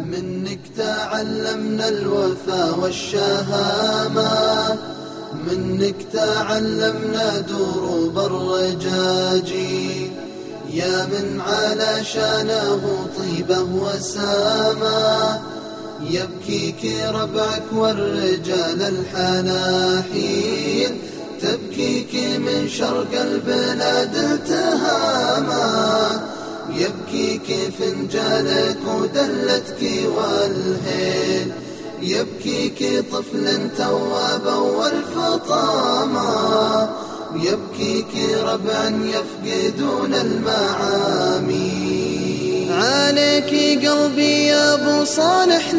منك تعلمنا الوفا والشهامة، منك تعلمنا دروب الرجاجي، يا من على شانه طيبة وسامة، يبكيك ربعك والرجال الحناحين، تبكيك من شرق البلاد التهامة، يبكيك فنجالك ودلتك والهيل، يبكيك طفل توابا والفطامة، يبكيك ربعا يفقدون المعامي. عليك قلبي يا ابو صالح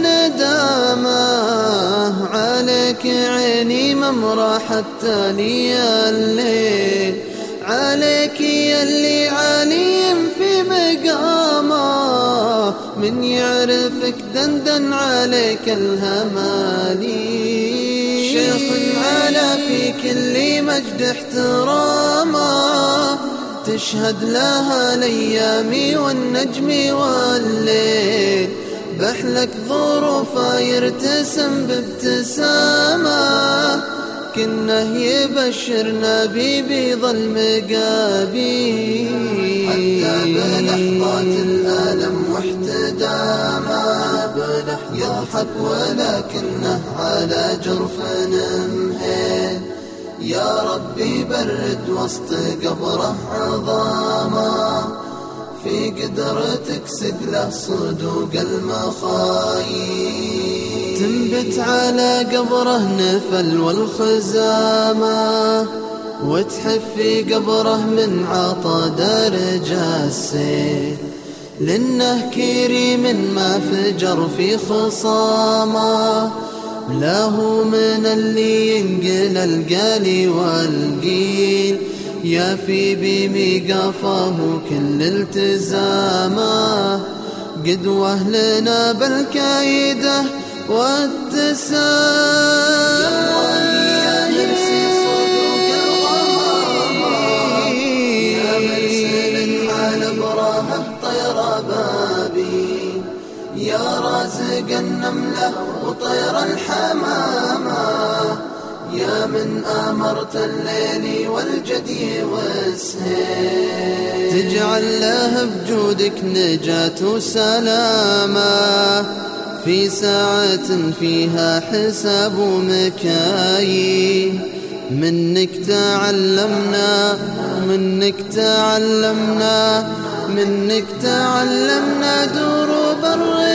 ندامه، عليك عيني ممرة حتى لي الليل، عليك يلي عالي في مقامه، من يعرفك دندن عليك الهمالي. شيخ على في كل مجد احترامه، تشهد لها الايام والنجم والليل، بحلك ظروفه يرتسم بابتسامه، كنه يبشرنا ببيض المقابي. حتى بلحظات الألم واحتدامه يضحك ولكنه على جرف مهين، يا ربي برد وسط قبره عظامه، في قدرتك سقله صدوق المخايل، تنبت على قبره نفل والخزامة، وتحف في قبره من عطا درج السيل، لأنه كريم ما فجر في خصامه، لا هو من اللي ينقل القالي والقيل، يا في بميقافه كل التزامه، قدوة لنا بالكايده والتسامح. يا مرسي صدوق الغمامة، يا مرسل على براهه طير بابي، يا رازق النملة وطير الحمامة، يا من أمرت الليل والجدي والسهيل، تجعل له بجودك نجاة وسلامة، في ساعة فيها حساب ومكاييل، منك تعلمنا منك تعلمنا منك تعلمنا دروب الرجال.